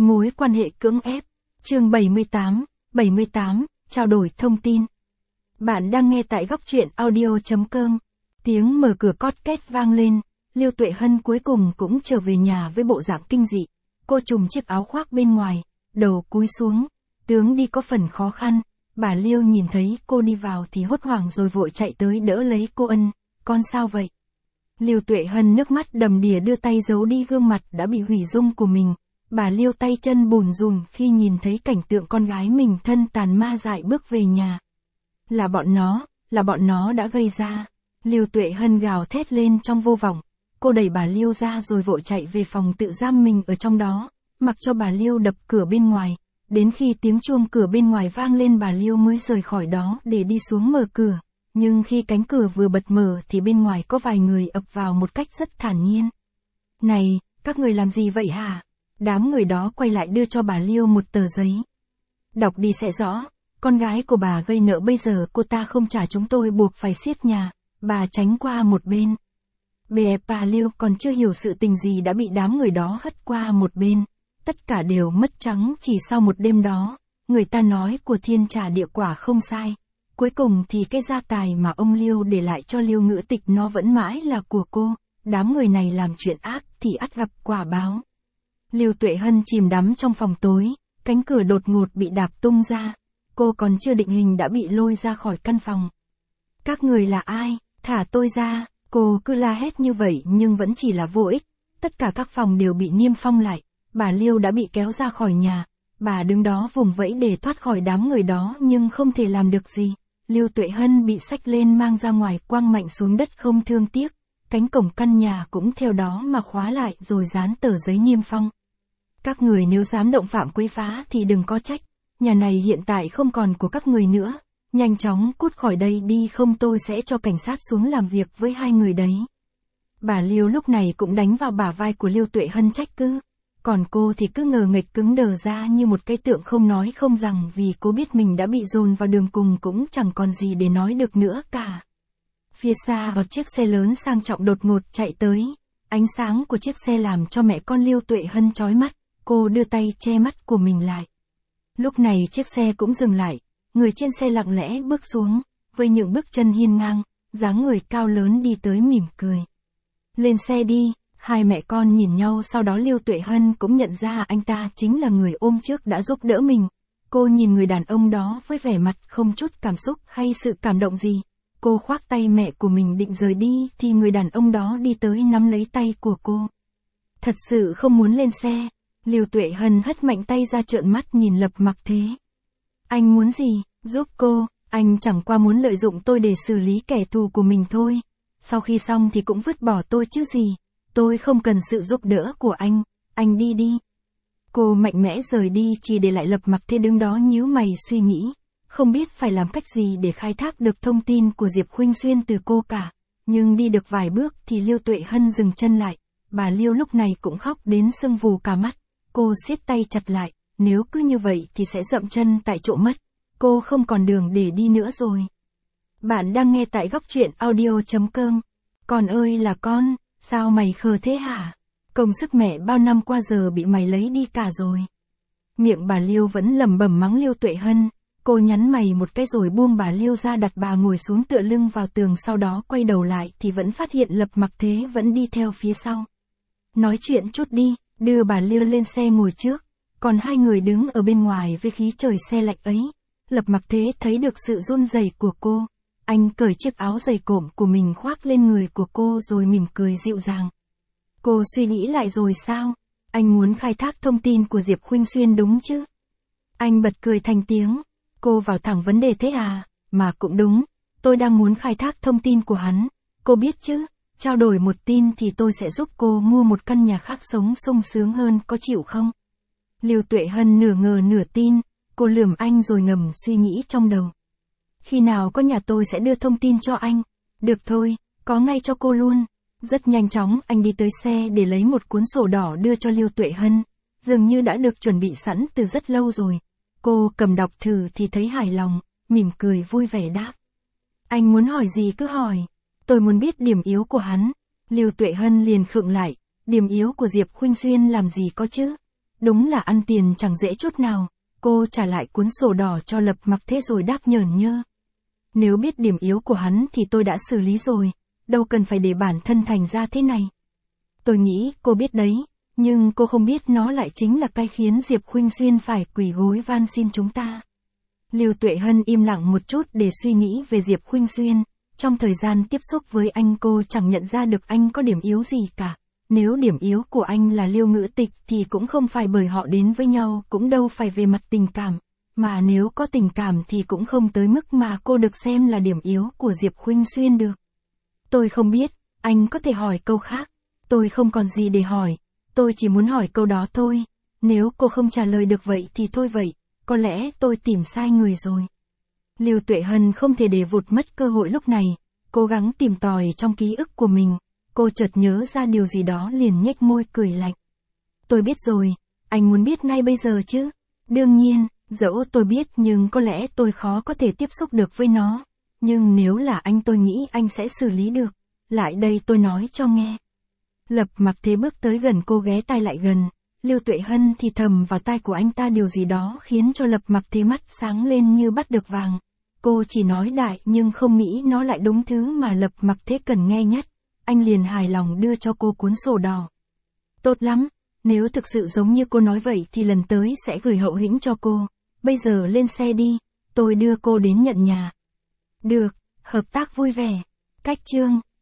Mối quan hệ cưỡng ép. Chương 78, trao đổi thông tin. Bạn đang nghe tại góc truyện audio.com. Tiếng mở cửa cót két vang lên, Lưu Tuệ Hân cuối cùng cũng trở về nhà với bộ dạng kinh dị. Cô trùm chiếc áo khoác bên ngoài, đầu cúi xuống, tướng đi có phần khó khăn. Bà Liêu nhìn thấy cô đi vào thì hốt hoảng rồi vội chạy tới đỡ lấy cô. Ân, con sao vậy? Lưu Tuệ Hân nước mắt đầm đìa đưa tay giấu đi gương mặt đã bị hủy dung của mình. Bà Liêu tay chân bùn rùn khi nhìn thấy cảnh tượng con gái mình thân tàn ma dại bước về nhà. Là bọn nó đã gây ra. Lưu Tuệ Hân gào thét lên trong vô vọng. Cô đẩy bà Liêu ra rồi vội chạy về phòng tự giam mình ở trong đó, mặc cho bà Liêu đập cửa bên ngoài. Đến khi tiếng chuông cửa bên ngoài vang lên bà Liêu mới rời khỏi đó để đi xuống mở cửa. Nhưng khi cánh cửa vừa bật mở thì bên ngoài có vài người ập vào một cách rất thản nhiên. Này, các người làm gì vậy hả? Đám người đó quay lại đưa cho bà Liêu một tờ giấy. Đọc đi sẽ rõ, con gái của bà gây nợ bây giờ cô ta không trả chúng tôi buộc phải xiết nhà. Bà tránh qua một bên. Bà Liêu còn chưa hiểu sự tình gì đã bị đám người đó hất qua một bên. Tất cả đều mất trắng chỉ sau một đêm đó. Người ta nói của thiên trả địa quả không sai. Cuối cùng thì cái gia tài mà ông Liêu để lại cho Liêu Ngữ Tịch nó vẫn mãi là của cô. Đám người này làm chuyện ác thì ắt gặp quả báo. Lưu Tuệ Hân chìm đắm trong phòng tối, cánh cửa đột ngột bị đạp tung ra. Cô còn chưa định hình đã bị lôi ra khỏi căn phòng. Các người là ai? Thả tôi ra. Cô cứ la hét như vậy nhưng vẫn chỉ là vô ích. Tất cả các phòng đều bị niêm phong lại. Bà Liêu đã bị kéo ra khỏi nhà. Bà đứng đó vùng vẫy để thoát khỏi đám người đó nhưng không thể làm được gì. Lưu Tuệ Hân bị xách lên mang ra ngoài quăng mạnh xuống đất không thương tiếc. Cánh cổng căn nhà cũng theo đó mà khóa lại rồi dán tờ giấy niêm phong. Các người nếu dám động phạm quấy phá thì đừng có trách. Nhà này hiện tại không còn của các người nữa. Nhanh chóng cút khỏi đây đi không tôi sẽ cho cảnh sát xuống làm việc với hai người đấy. Bà Liêu lúc này cũng đánh vào bả vai của Lưu Tuệ Hân trách cứ. Còn cô thì cứ ngờ nghệch cứng đờ ra như một cái tượng không nói không rằng vì cô biết mình đã bị dồn vào đường cùng cũng chẳng còn gì để nói được nữa cả. Phía xa một chiếc xe lớn sang trọng đột ngột chạy tới. Ánh sáng của chiếc xe làm cho mẹ con Lưu Tuệ Hân chói mắt. Cô đưa tay che mắt của mình lại. Lúc này chiếc xe cũng dừng lại. Người trên xe lặng lẽ bước xuống. Với những bước chân hiên ngang, dáng người cao lớn đi tới mỉm cười. Lên xe đi. Hai mẹ con nhìn nhau sau đó Lưu Tuệ Hân cũng nhận ra anh ta chính là người ôm trước đã giúp đỡ mình. Cô nhìn người đàn ông đó với vẻ mặt không chút cảm xúc hay sự cảm động gì. Cô khoác tay mẹ của mình định rời đi thì người đàn ông đó đi tới nắm lấy tay của cô. Thật sự không muốn lên xe. Lưu Tuệ Hân hất mạnh tay ra trợn mắt nhìn Lập Mặc Thế. Anh muốn gì? Giúp cô. Anh chẳng qua muốn lợi dụng tôi để xử lý kẻ thù của mình thôi. Sau khi xong thì cũng vứt bỏ tôi chứ gì. Tôi không cần sự giúp đỡ của anh đi đi. Cô mạnh mẽ rời đi chỉ để lại Lập Mặc Thế đứng đó nhíu mày suy nghĩ. Không biết phải làm cách gì để khai thác được thông tin của Diệp Khuynh Xuyên từ cô cả. Nhưng đi được vài bước thì Lưu Tuệ Hân dừng chân lại. Bà Liêu lúc này cũng khóc đến sưng vù cả mắt. Cô siết tay chặt lại. Nếu cứ như vậy thì sẽ dậm chân tại chỗ mất. Cô không còn đường để đi nữa rồi. Bạn đang nghe tại góc truyện audio.com. Con ơi là con. Sao mày khờ thế hả? Công sức mẹ bao năm qua giờ bị mày lấy đi cả rồi. Miệng bà Liêu vẫn lẩm bẩm mắng Lưu Tuệ Hân. Cô nhắn mày một cái rồi buông bà Liêu ra đặt bà ngồi xuống tựa lưng vào tường sau đó quay đầu lại thì vẫn phát hiện Lập Mặc Thế vẫn đi theo phía sau. Nói chuyện chút đi, đưa bà Liêu lên xe ngồi trước. Còn hai người đứng ở bên ngoài với khí trời se lạnh ấy. Lập Mặc Thế thấy được sự run rẩy của cô. Anh cởi chiếc áo dày cộm của mình khoác lên người của cô rồi mỉm cười dịu dàng. Cô suy nghĩ lại rồi sao? Anh muốn khai thác thông tin của Diệp Khuynh Xuyên đúng chứ? Anh bật cười thành tiếng. Cô vào thẳng vấn đề thế à? Mà cũng đúng. Tôi đang muốn khai thác thông tin của hắn. Cô biết chứ? Trao đổi một tin thì tôi sẽ giúp cô mua một căn nhà khác sống sung sướng hơn, có chịu không? Lưu Tuệ Hân nửa ngờ nửa tin. Cô lườm anh rồi ngầm suy nghĩ trong đầu. Khi nào có nhà tôi sẽ đưa thông tin cho anh. Được thôi, có ngay cho cô luôn. Rất nhanh chóng anh đi tới xe để lấy một cuốn sổ đỏ đưa cho Lưu Tuệ Hân. Dường như đã được chuẩn bị sẵn từ rất lâu rồi. Cô cầm đọc thử thì thấy hài lòng, mỉm cười vui vẻ đáp. Anh muốn hỏi gì cứ hỏi. Tôi muốn biết điểm yếu của hắn. Lưu Tuệ Hân liền khựng lại. Điểm yếu của Diệp Khuynh Xuyên làm gì có chứ? Đúng là ăn tiền chẳng dễ chút nào. Cô trả lại cuốn sổ đỏ cho Lập Mặc Thế rồi đáp nhởn nhơ. Nếu biết điểm yếu của hắn thì tôi đã xử lý rồi, đâu cần phải để bản thân thành ra thế này. Tôi nghĩ cô biết đấy, nhưng cô không biết nó lại chính là cái khiến Diệp Khuynh Xuyên phải quỳ gối van xin chúng ta. Lưu Tuệ Hân im lặng một chút để suy nghĩ về Diệp Khuynh Xuyên. Trong thời gian tiếp xúc với anh cô chẳng nhận ra được anh có điểm yếu gì cả. Nếu điểm yếu của anh là Liêu Ngữ Tịch thì cũng không phải bởi họ đến với nhau, cũng đâu phải về mặt tình cảm. Mà nếu có tình cảm thì cũng không tới mức mà cô được xem là điểm yếu của Diệp Khuynh Xuyên được. Tôi không biết, anh có thể hỏi câu khác. Tôi không còn gì để hỏi. Tôi chỉ muốn hỏi câu đó thôi. Nếu cô không trả lời được vậy thì thôi vậy. Có lẽ tôi tìm sai người rồi. Lưu Tuệ Hân không thể để vụt mất cơ hội lúc này. Cố gắng tìm tòi trong ký ức của mình. Cô chợt nhớ ra điều gì đó liền nhếch môi cười lạnh. Tôi biết rồi. Anh muốn biết ngay bây giờ chứ? Đương nhiên, dẫu tôi biết nhưng có lẽ tôi khó có thể tiếp xúc được với nó. Nhưng nếu là anh tôi nghĩ anh sẽ xử lý được. Lại đây tôi nói cho nghe. Lập Mặc Thế bước tới gần cô, ghé tai lại gần. Lưu Tuệ Hân thì thầm vào tai của anh ta điều gì đó khiến cho Lập Mặc Thế mắt sáng lên như bắt được vàng. Cô chỉ nói đại nhưng không nghĩ nó lại đúng thứ mà Lập Mặc Thế cần nghe nhất. Anh liền hài lòng đưa cho cô cuốn sổ đỏ. Tốt lắm, nếu thực sự giống như cô nói vậy thì lần tới sẽ gửi hậu hĩnh cho cô. Bây giờ lên xe đi, tôi đưa cô đến nhận nhà. Được, hợp tác vui vẻ. Cách chương